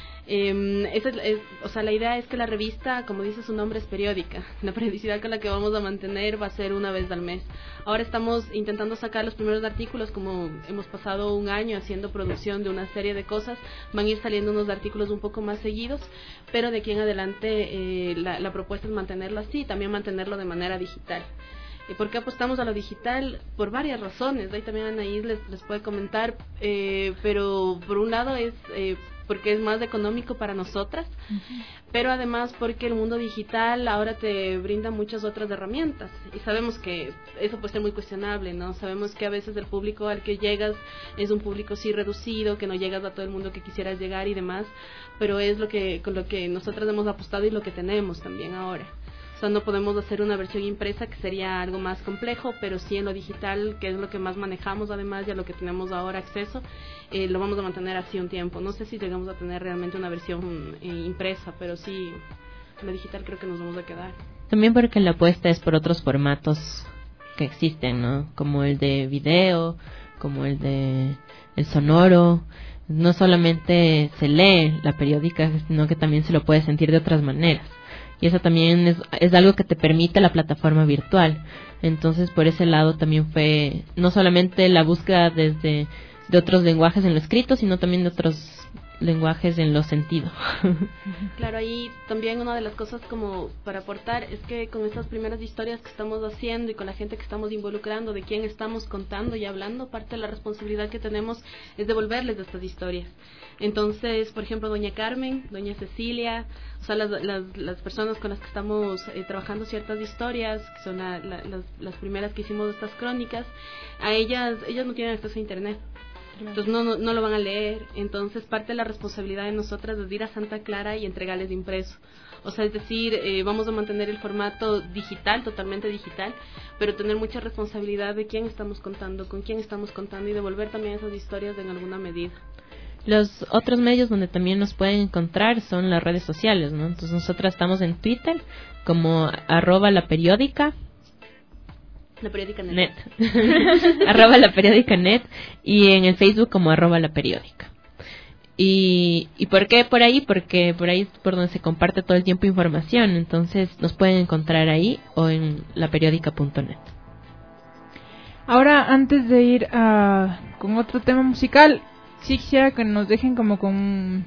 O sea, la idea es que la revista, como dice su nombre, es periódica. La periodicidad con la que vamos a mantener va a ser una vez al mes. Ahora estamos intentando sacar los primeros artículos, como hemos pasado un año haciendo producción de una serie de cosas, van a ir saliendo unos artículos un poco más seguidos, pero de aquí en adelante la propuesta es mantenerlo así, también mantenerlo de manera digital. ¿Y por qué apostamos a lo digital? Por varias razones. Ahí también Anaís les puede comentar, pero por un lado es porque es más económico para nosotras, pero además porque el mundo digital ahora te brinda muchas otras herramientas y sabemos que eso puede ser muy cuestionable, ¿no? Sabemos que a veces el público al que llegas es un público sí reducido, que no llegas a todo el mundo que quisieras llegar y demás, pero es con lo que nosotras hemos apostado y lo que tenemos también ahora. O sea, no podemos hacer una versión impresa, que sería algo más complejo, pero sí en lo digital, que es lo que más manejamos además y a lo que tenemos ahora acceso, lo vamos a mantener así un tiempo. No sé si llegamos a tener realmente una versión impresa, pero sí, en lo digital creo que nos vamos a quedar. También porque la apuesta es por otros formatos que existen, ¿no? Como el de video, como el sonoro. No solamente se lee la periódica, sino que también se lo puede sentir de otras maneras. Y eso también es algo que te permite la plataforma virtual. Entonces, por ese lado también fue no solamente la búsqueda de otros lenguajes en lo escrito, sino también de otros lenguajes en lo sentido. Claro, ahí también una de las cosas como para aportar es que con estas primeras historias que estamos haciendo y con la gente que estamos involucrando, de quién estamos contando y hablando, parte de la responsabilidad que tenemos es devolverles estas historias. Entonces, por ejemplo, doña Carmen, doña Cecilia, o sea, las personas con las que estamos trabajando ciertas historias, que son las primeras que hicimos estas crónicas, a ellas no tienen acceso a internet. Entonces no lo van a leer. Entonces parte de la responsabilidad de nosotras es ir a Santa Clara y entregarles impreso. O sea, es decir, vamos a mantener el formato digital, totalmente digital, pero tener mucha responsabilidad de quién estamos contando, con quién estamos contando y devolver también esas historias en alguna medida. Los otros medios donde también nos pueden encontrar son las redes sociales, ¿no? Entonces nosotras estamos en Twitter como @laperiodica. La periódica net. @laperiodica.net y en el Facebook como @laperiodica. ¿Y por qué por ahí? Porque por ahí es por donde se comparte todo el tiempo información. Entonces nos pueden encontrar ahí o en laperiodica.net. Ahora, antes de ir con otro tema musical, sí quisiera que nos dejen como con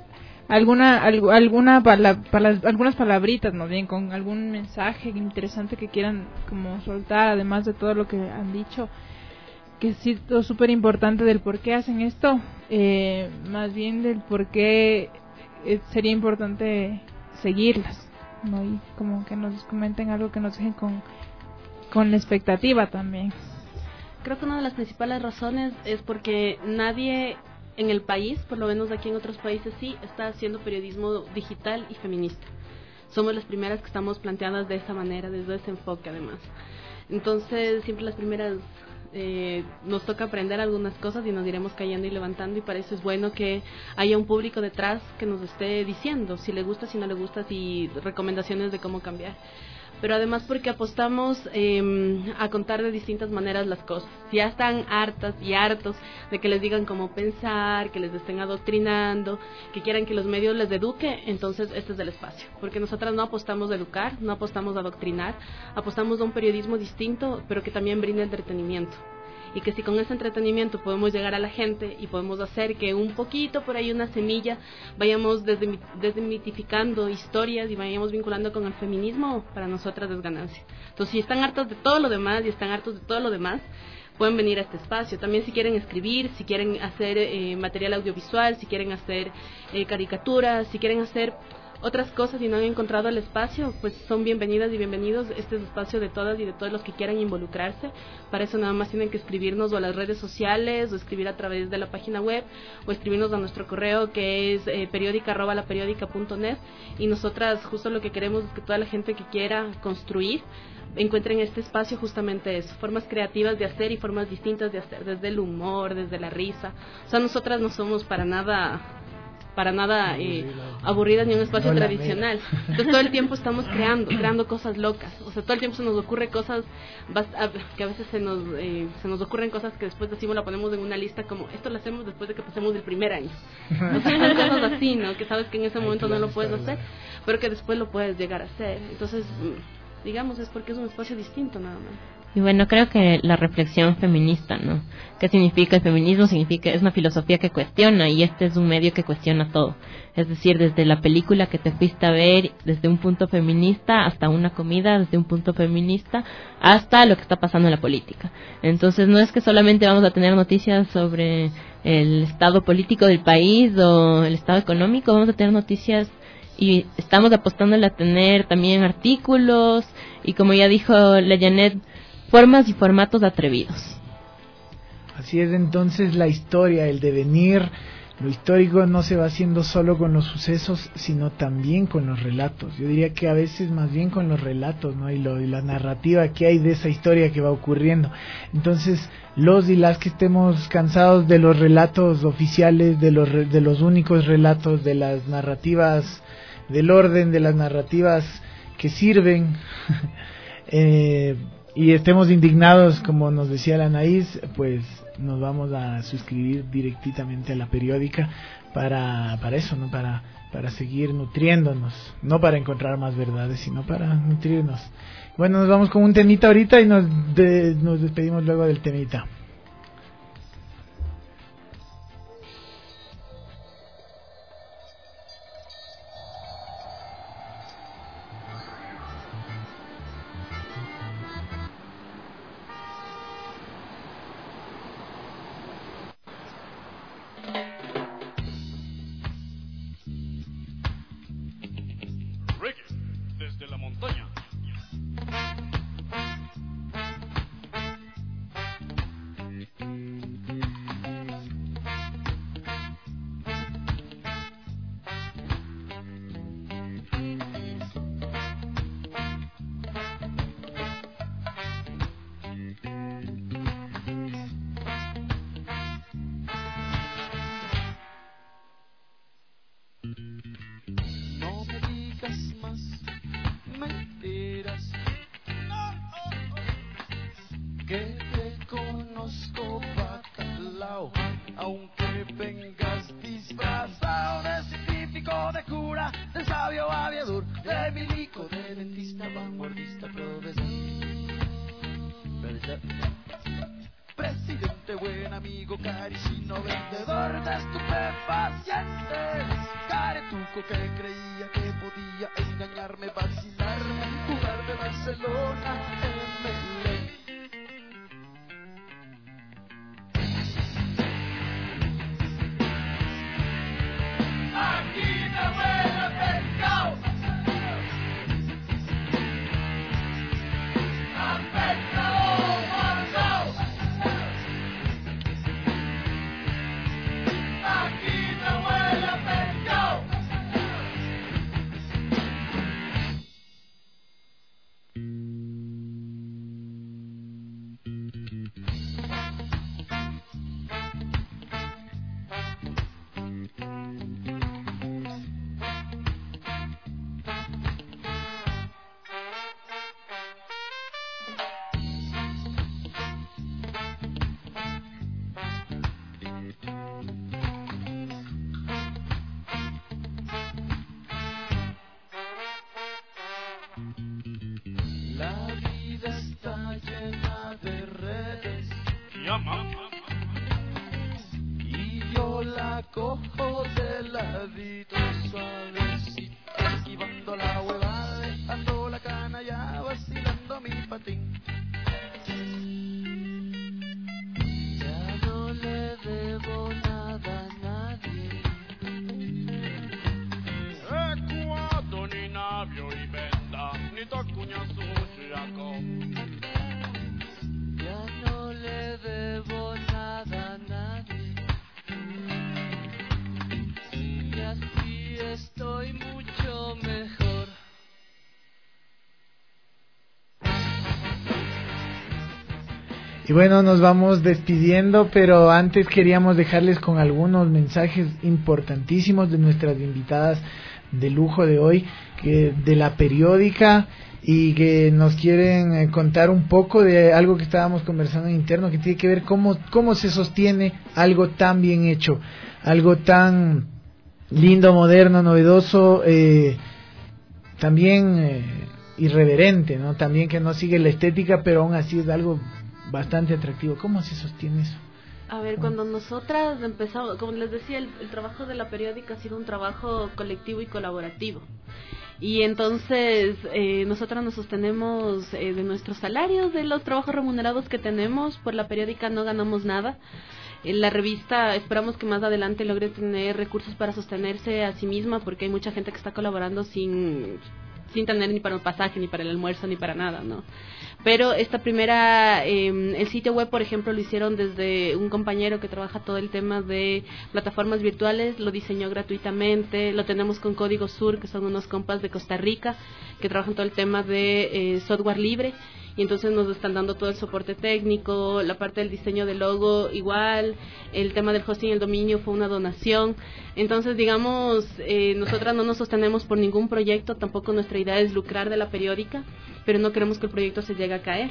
algunas palabritas, más bien, con algún mensaje interesante que quieran como soltar, además de todo lo que han dicho, que es súper importante del por qué hacen esto, más bien del por qué sería importante seguirlas, ¿no? Y como que nos comenten algo que nos dejen con la expectativa también. Creo que una de las principales razones es porque nadie en el país, por lo menos aquí en otros países sí, está haciendo periodismo digital y feminista. Somos las primeras que estamos planteadas de esa manera, desde ese enfoque además. Entonces, siempre las primeras nos toca aprender algunas cosas y nos iremos cayendo y levantando, y para eso es bueno que haya un público detrás que nos esté diciendo si le gusta, si no le gusta, si recomendaciones de cómo cambiar. Pero además porque apostamos a contar de distintas maneras las cosas. Si ya están hartas y hartos de que les digan cómo pensar, que les estén adoctrinando, que quieran que los medios les eduque, entonces este es el espacio. Porque nosotras no apostamos a educar, no apostamos a adoctrinar, apostamos a un periodismo distinto, pero que también brinda entretenimiento. y que si con ese entretenimiento podemos llegar a la gente y podemos hacer que un poquito por ahí una semilla vayamos desmitificando historias y vayamos vinculando con el feminismo, para nosotras es ganancia. Entonces, si están hartos de todo lo demás pueden venir a este espacio. También si quieren escribir, si quieren hacer material audiovisual, si quieren hacer caricaturas, si quieren hacer otras cosas y no han encontrado el espacio, pues son bienvenidas y bienvenidos. Este es el espacio de todas y de todos los que quieran involucrarse. Para eso nada más tienen que escribirnos o a las redes sociales, o escribir a través de la página web, o escribirnos a nuestro correo, que es periódica@laperiodica.net, y nosotras justo lo que queremos es que toda la gente que quiera construir encuentren en este espacio justamente eso, formas creativas de hacer y formas distintas de hacer, desde el humor, desde la risa. O sea, nosotras no somos para nada aburridas ni un espacio tradicional. Entonces todo el tiempo estamos creando cosas locas. O sea, todo el tiempo se nos ocurre cosas que a veces se nos ocurren cosas que después decimos, la ponemos en una lista como, esto lo hacemos después de que pasemos el primer año. O sea, son cosas así, ¿no? Que sabes que en ese momento no lo puedes hacer, pero que después lo puedes llegar a hacer. Entonces, digamos, es porque es un espacio distinto nada más. Y bueno, creo que la reflexión feminista, ¿no? ¿Qué significa el feminismo? Es una filosofía que cuestiona, y este es un medio que cuestiona todo. Es decir, desde la película que te fuiste a ver, desde un punto feminista, hasta una comida, desde un punto feminista, hasta lo que está pasando en la política. Entonces, no es que solamente vamos a tener noticias sobre el estado político del país o el estado económico, vamos a tener noticias. Y estamos apostándole a tener también artículos y, como ya dijo la Janet, formas y formatos atrevidos. Así es, entonces la historia, el devenir, lo histórico no se va haciendo solo con los sucesos, sino también con los relatos. Yo diría que a veces más bien con los relatos, ¿no? Y la narrativa que hay de esa historia que va ocurriendo. Entonces, los y las que estemos cansados de los relatos oficiales, de los únicos relatos, de las narrativas del orden, de las narrativas que sirven, y estemos indignados, como nos decía la Anaís, pues nos vamos a suscribir directamente a la periódica para eso, ¿no? Para seguir nutriéndonos, no para encontrar más verdades, sino para nutrirnos. Bueno, nos vamos con un temita ahorita y nos despedimos luego del temita. Desde la montaña. No me digas más mentiras, que te conozco bacalao, aunque vengas disfrazado de científico, de cura, de sabio aviador, de milico, de dentista, vanguardista, profesor, presidente, buen amigo, caricino, vendedor de estupefacientes, caretuco que creía que podía engañarme, vacilarme, jugar de Barcelona, MLE. Aquí te huele pescado. A pescado guardado. Aquí te huele pescado. llama. Y yo la cojo de ladito suavecito, esquivando la huevada, dejando la cana ya vacilando mi patín. Ya no le debo nada a nadie. Cuato ni navio y venda, ni tacuña sucia con. Ya no le debo nada a nadie. Y así estoy mucho mejor. Y bueno, nos vamos despidiendo, pero antes queríamos dejarles con algunos mensajes importantísimos de nuestras invitadas de lujo de hoy, de la periódica, y que nos quieren contar un poco de algo que estábamos conversando en interno, que tiene que ver cómo se sostiene algo tan bien hecho, algo tan lindo, moderno, novedoso, también irreverente, ¿no? También que no sigue la estética, pero aún así es algo bastante atractivo. ¿Cómo se sostiene eso? A ver, cuando nosotras empezamos, como les decía, el trabajo de la periódica ha sido un trabajo colectivo y colaborativo. Y entonces nosotras nos sostenemos de nuestros salarios, de los trabajos remunerados que tenemos. Por la periódica no ganamos nada. La revista esperamos que más adelante logre tener recursos para sostenerse a sí misma, porque hay mucha gente que está colaborando sin tener ni para un pasaje, ni para el almuerzo, ni para nada, ¿no? Pero esta primera, el sitio web, por ejemplo, lo hicieron desde un compañero que trabaja todo el tema de plataformas virtuales, lo diseñó gratuitamente, lo tenemos con Código Sur, que son unos compas de Costa Rica, que trabajan todo el tema de software libre, y entonces nos están dando todo el soporte técnico, la parte del diseño del logo igual, el tema del hosting y el dominio fue una donación. Entonces, digamos, nosotras no nos sostenemos por ningún proyecto, tampoco nuestra idea es lucrar de la periódica, pero no queremos que el proyecto se llegue a caer.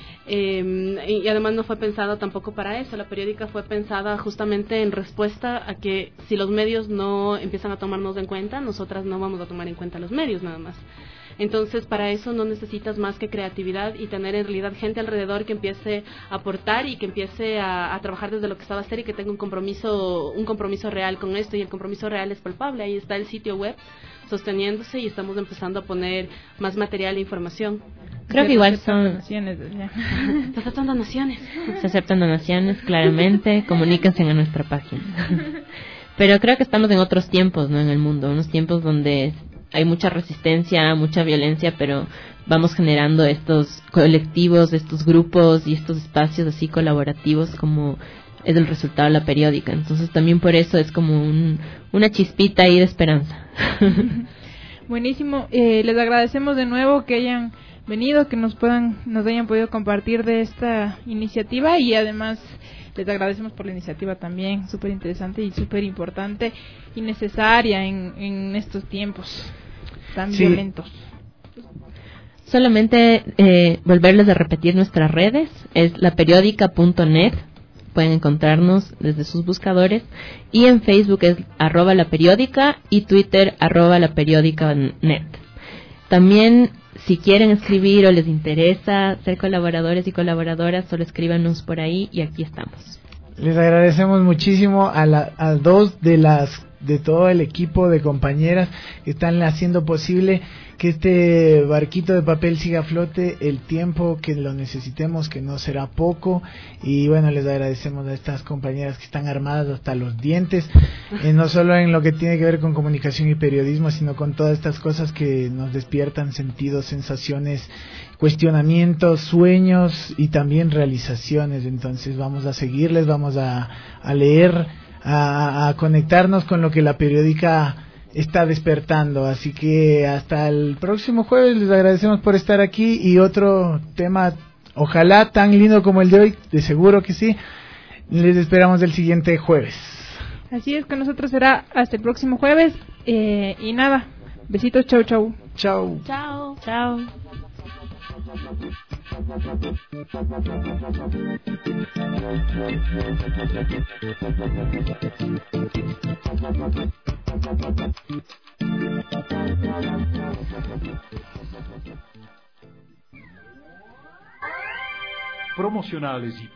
Y además no fue pensada tampoco para eso. La periódica fue pensada justamente en respuesta a que si los medios no empiezan a tomarnos en cuenta, nosotras no vamos a tomar en cuenta los medios nada más. Entonces, para eso no necesitas más que creatividad y tener en realidad gente alrededor que empiece a aportar y que empiece a trabajar desde lo que sabe hacer y que tenga un compromiso real con esto, y el compromiso real es palpable. Ahí está el sitio web sosteniéndose y estamos empezando a poner más material e información. Creo que igual son... Se aceptan donaciones. Se aceptan donaciones, claramente. Comuníquense en nuestra página. Pero creo que estamos en otros tiempos, ¿no? En el mundo, unos tiempos donde hay mucha resistencia, mucha violencia, pero vamos generando estos colectivos, estos grupos y estos espacios así colaborativos como es el resultado de la periódica. Entonces también por eso es como una chispita ahí de esperanza. Buenísimo. Les agradecemos de nuevo que hayan venido, que nos hayan podido compartir de esta iniciativa, y además les agradecemos por la iniciativa también, súper interesante y súper importante y necesaria en estos tiempos tan violentos. Solamente volverles a repetir nuestras redes, es laperiodica.net, pueden encontrarnos desde sus buscadores, y en Facebook es @laperiodica y Twitter @laperiodica.net. También, si quieren escribir o les interesa ser colaboradores y colaboradoras, solo escríbanos por ahí y aquí estamos. Les agradecemos muchísimo a dos de todo el equipo de compañeras que están haciendo posible que este barquito de papel siga a flote el tiempo que lo necesitemos, que no será poco. Y bueno, les agradecemos a estas compañeras que están armadas hasta los dientes, no solo en lo que tiene que ver con comunicación y periodismo, sino con todas estas cosas que nos despiertan sentidos, sensaciones, cuestionamientos, sueños y también realizaciones. Entonces vamos a seguirles, vamos a leer, a conectarnos con lo que la periódica está despertando. Así que hasta el próximo jueves, les agradecemos por estar aquí, y otro tema ojalá tan lindo como el de hoy, de seguro que sí, les esperamos el siguiente jueves. Así es, que nosotros será hasta el próximo jueves, y nada, besitos, chau chau. Chau. Chao. Chao. Promocionales y